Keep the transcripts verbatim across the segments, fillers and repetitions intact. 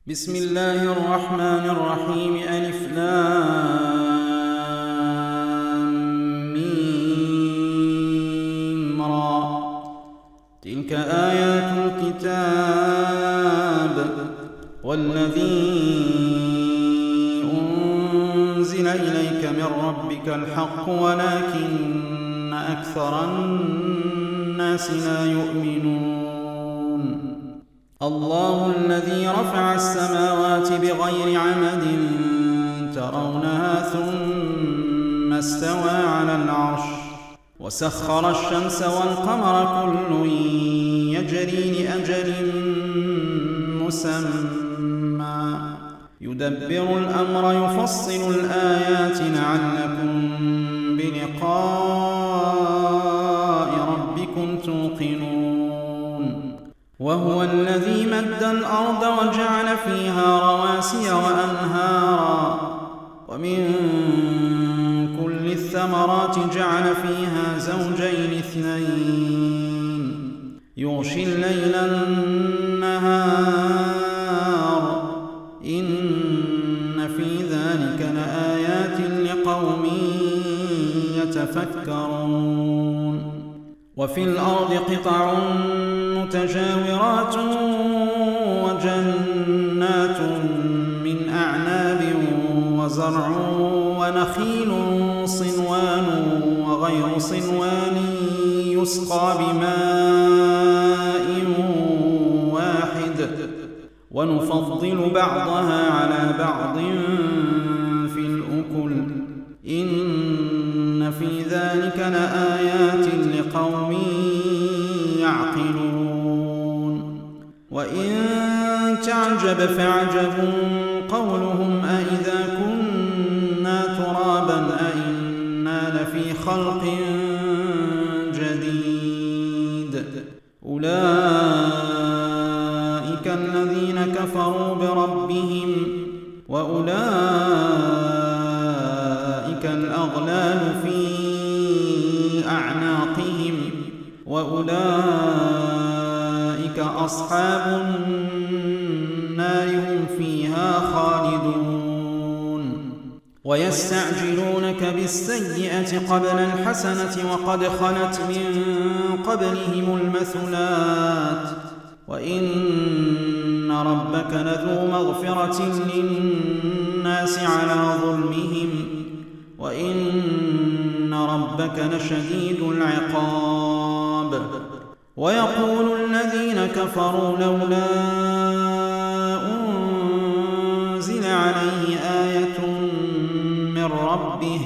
بسم الله الرحمن الرحيم. ألف لام ميم را. تلك آيات الكتاب والذي أنزل إليك من ربك الحق ولكن أكثر الناس لا يؤمنون. الله الذي رفع السماوات بغير عمد ترونها ثم استوى على العرش وسخر الشمس والقمر كل يجري لأجل مسمى يدبر الأمر يفصل الآيات لعلكم بلقاء ربكم توقنون. وهو الذي مد الأرض وجعل فيها رواسي وأنهارا ومن كل الثمرات جعل فيها زوجين اثنين يغشي الليل النهار إن في ذلك لآيات لقوم يتفكرون. وفي الأرض قطع متجاورات وجنات من أعناب وزرع ونخيل صنوان وغير صنوان يسقى بماء واحد ونفضل بعضها على بعض في الأكل إن في ذلك لآيات لقوم يعقلون. وإن تعجب فعجب قولهم أإذا كنا ترابا أإنا لفي خلق جديد أولئك الذين كفروا بربهم وأولئك الأغلال في أعناقهم وأولئك أصحاب النار هم فيها خالدون. ويستعجلونك بالسيئة قبل الحسنة وقد خلت من قبلهم المثلات وإن ربك لذو مغفرة للناس على ظلمهم وإن ربك لشديد العقاب. ويقول الذين كفروا لولا أنزل عليه آية من ربه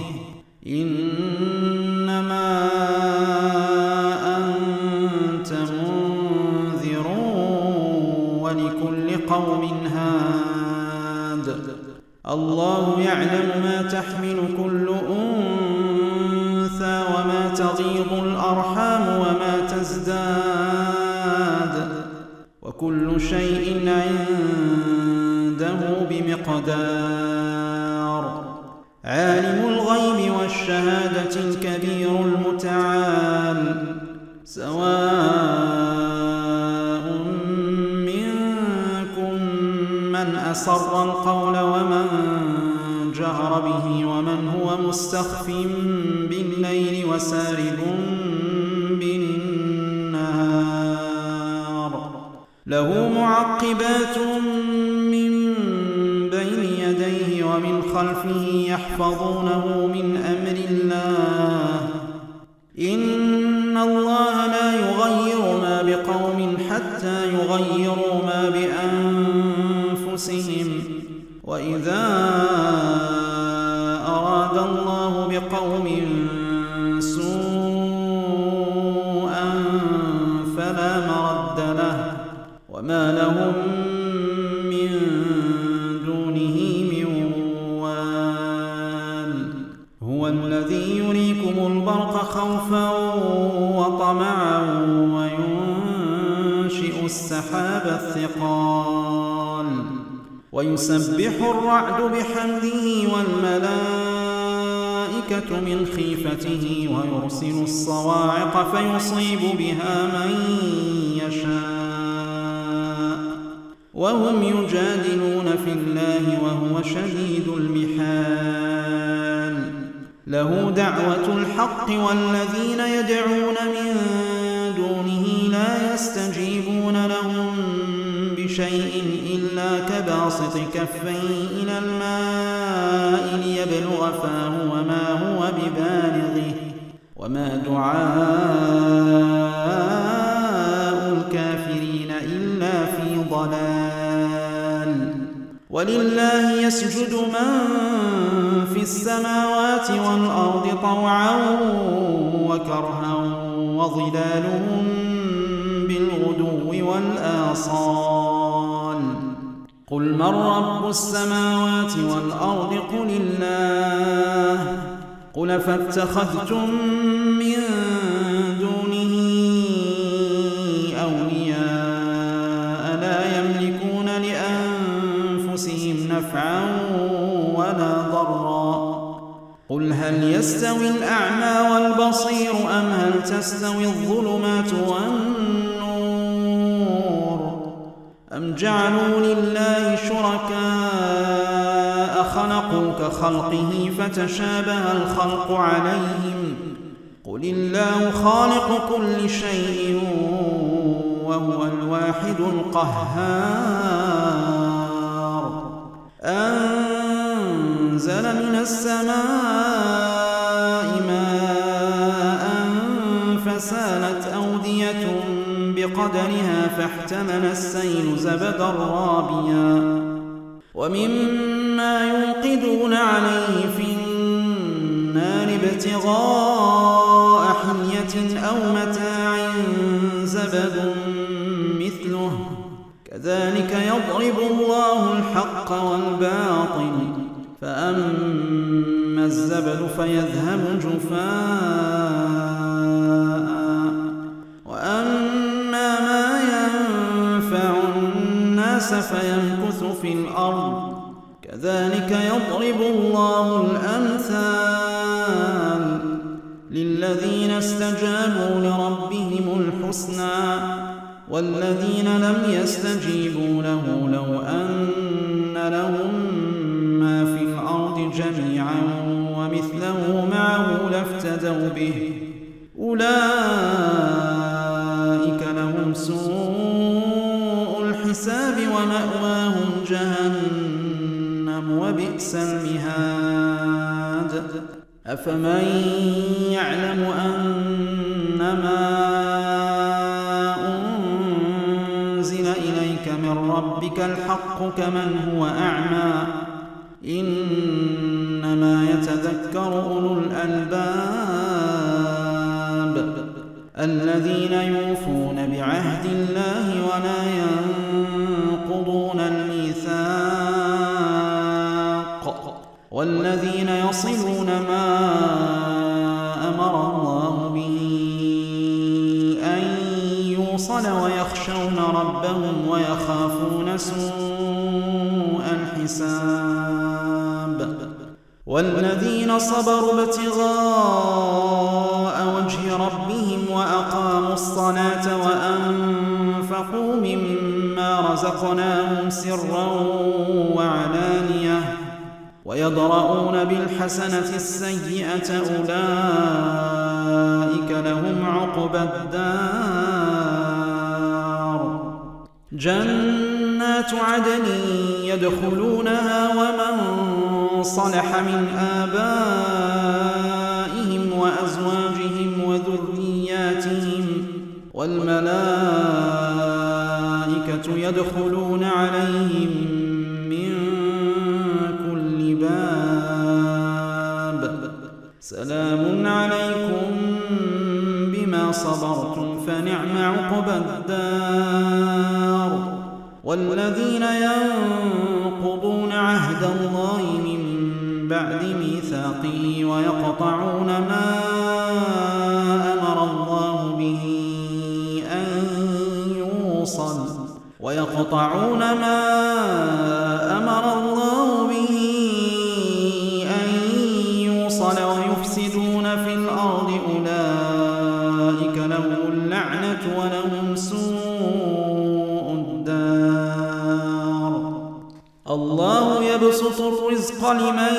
إنما أنت منذر ولكل قوم هاد الله يعلم ما تحمل كل أنثى وما تغيض الأرحام وما تزداد وكل شيء عنده بمقدار. عالم الغيب والشهادة الكبير المتعال سواء منكم من أسر القول ومن جهر به ومن هو مستخف بالليل وسارب بالنهار له معقبات من بين يديه ومن خلفه يحفظونه من أمر الله إن الله لا يغير ما بقوم حتى يغيروا ما بأنفسهم وإذا أراد الله بقوم سوءا فلا مرد له وما لهم من دونه من وال. هو الذي يريكم البرق خوفا وطمعا وينشئ السحاب الثقال ويسبح الرعد بحمده والملائكة من خيفته ويرسل الصواعق فيصيب بها من يشاء وهم يجادلون في الله وهو شديد المحال له دعوة الحق والذين يدعون من دونه لا يستجيبون لهم بشيء إلا كباسط كفيه إلى الماء ليبلغ فاه وما هو ببالغه وما دعاء الكافرين إلا في ضلال ولله يسجد من في السماوات والأرض طوعا وكرها وظلالهم بالغدو والآصال قل من رب السماوات والأرض قل الله قل فاتخذتم من دونه أولياء لا يملكون لأنفسهم نفعا ولا ضرا قل هل يستوي الأعمى والبصير أم هل تستوي الظلمات والنور أم جعلوا لله شركاء خلقوا كخلقه فتشابه الخلق عليهم قل الله خالق كل شيء وهو الواحد القهار أنزل من السماء ماء فسالت أودية بقدرها فاحتمل السيل زبدا رابيا ومما يوقدون عليه في النار ابتغاء حلية أو متاع زبد مثله كذلك يضرب الله الحق والباطل فأما الزبد فيذهب جفاء وأما ما ينفع الناس فيمكث في الأرض كذلك يضرب الله الأمثال للذين استجابوا لربهم الحسنى والذين لم يستجيبوا له لو أن لهم ما في الأرض جميعا ومثله معه لافتدوا به أولئك لهم سوء الحساب ومأواهم جهنم وبئس المهاد أفمن يعلم أنما أنزل إليك من ربك الحق كمن هو أعمى إنما يتذكر أولو الألباب الذين يوفون بعهد الله ولا ينقضون الميثاق والذين يصلون ما أمر الله به أن يوصل ويخشون ربهم ويخافون سوء الحساب والذين صبروا ابتغاء وجه ربهم وأقاموا الصلاة وأنفقوا مما رزقناهم سرا وعلانية ويدرؤون بالحسنة السيئة أولئك لهم عقبى الدار جنات عدن يدخلونها ومن صلح من آبائهم وأزواجهم وذرياتهم والملائكة يدخلون عليهم من كل باب سلام عليكم بما صبرتم فنعم عقبى الدار والذين ينقضون عهد الله من بعد ميثاقه ويقطعون ما أمر الله به أن يوصل ويقطعون ما أمر الله به أن يوصل ويفسدون في الأرض أولئك لهم اللعنة ولهم سوء الدار الله يبسط الرزق لمن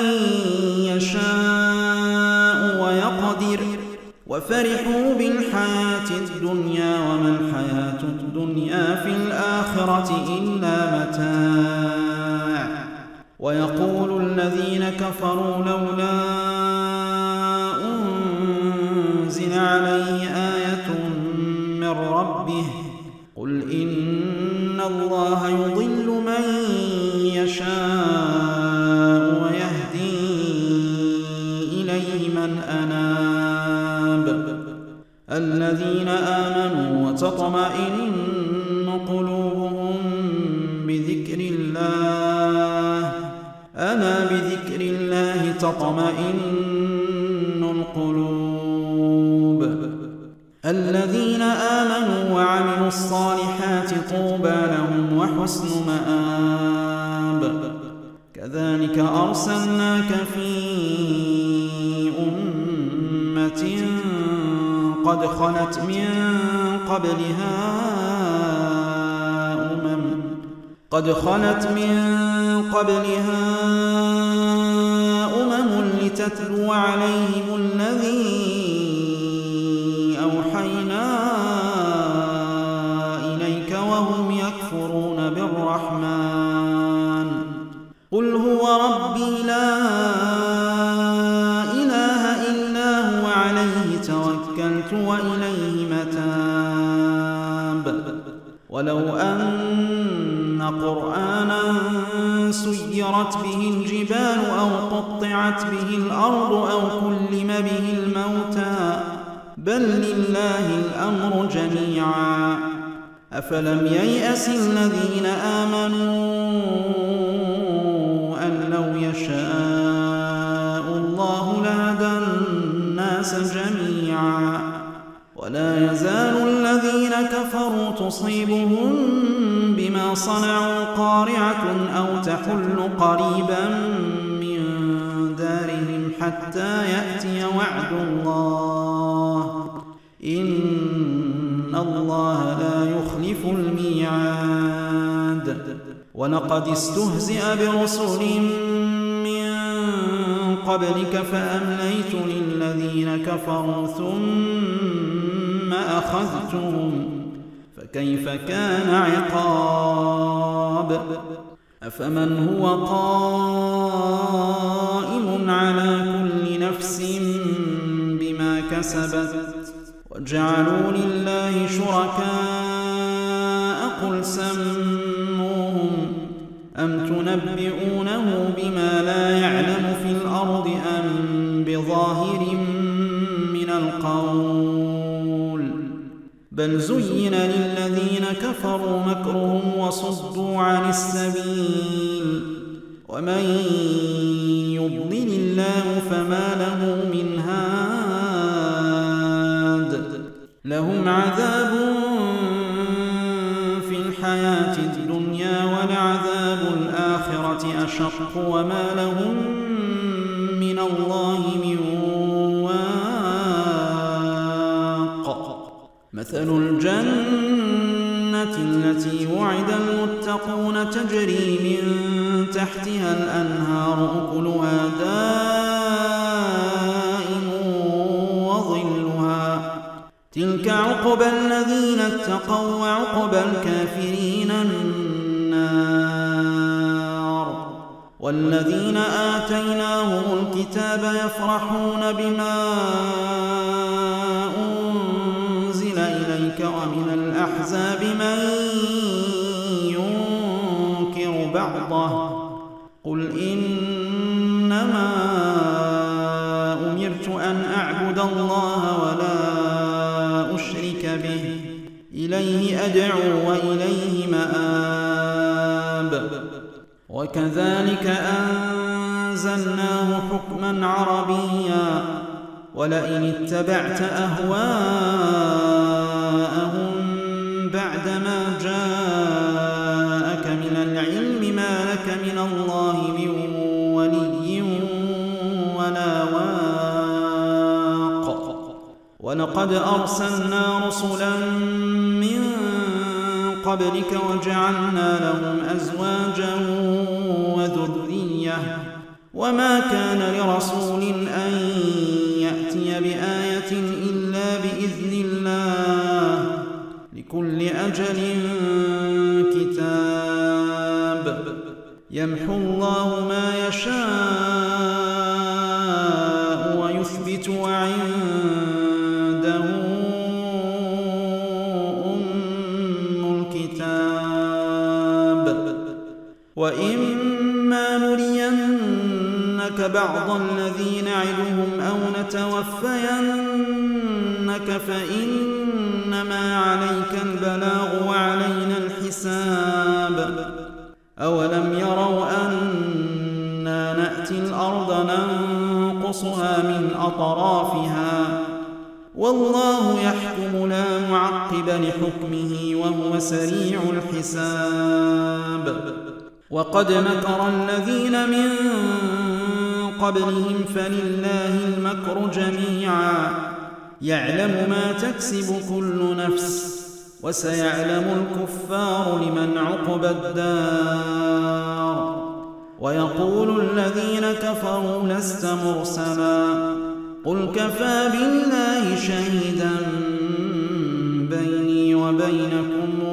يشاء ويقدر وفرحوا بالحياة الدنيا وما الحياة الدنيا في الآخرة إلا متاع ويقول الذين كفروا لولا أنزل عليه آية من ربه قل إن الله يضل من يشاء ويهدي إليه من أناب الذين آمنوا وتطمئن قلوبهم بذكر الله ألا بذكر الله تطمئن القلوب الذين آمنوا وعملوا الصالحات طوبى لهم وحسن مآب كذلك أرسلناك في أمة قد خلت من قبلها أمم قد خلت من قبلها أمم لتتلو عليهم الذي أوحينا إليك وهم يكفرون بالرحمن قل هو ربي لا إله إلا هو عليه توكلت وإليه متاب ولو أن قرآنا سيرت به الجبال أو قطعت به الأرض أو كلم به الموتى بل لله الأمر جميعا أفلم ييأس الذين آمنوا أن لو يشاء الله لهدى الناس جميعا ولا يزال الذين كفروا تصيبهم بما صنعوا قارعة أو تحل قريبا من دارهم حتى يأتي وعد الله إن الله لا يخلف الميعاد ولقد استهزئ برسل من قبلك فأمليت للذين كفروا ثم أخذتهم فكيف كان عقاب أفمن هو قائم على كل نفس بما كسبت وجعلوا لله شركاء قل سموهم أم تنبئونه بما لا يعلم في الأرض أم بظاهر من القول بل زين للذين كفروا مكرهم وصدوا عن السبيل ومن يضلل الله فما له من هاد لهم عذاب في الحياة الدنيا ولعذاب الآخرة أشق وما لهم من الله من واق مثل الجنة التي وعد المتقون تجري من تحتها الأنهار أكلها دائم وظلها تلك عقبى الذين اتقوا وعقبى الكافرين النار والذين آتيناهم الكتاب يفرحون بما أنزل إليك ومن الأحزاب من ينكر بعضه قل إنما أمرت أن أعبد الله ولا أشرك به إليه أدعو وإليه مآب وكذلك أنزلناه حكما عربيا ولئن اتبعت أهواءهم بعدما جاءك من العلم ما لك من الله من ولي ولا واق ولقد أرسلنا رسلا من قبلك وجعلنا لهم أزواجا وما كان لرسول أن يأتي بآية إلا بإذن الله لكل أجل كتاب يمحو الله ما يشاء ويثبت وعنده أم الكتاب وإما نرينك بعض الذي نعدهم أو نتوفينك فإنما عليك البلاغ وعلينا الحساب أولم يروا أنا نأتي الأرض ننقصها من أطرافها والله يحكم لا معقب لحكمه وهو سريع الحساب وقد مكر الذين من قبلهم فلله المكر جميعا يعلم ما تكسب كل نفس وسيعلم الكفار لمن عقبى الدار ويقول الذين كفروا لست مرسلا قل كفى بالله شهيدا بيني وبينكم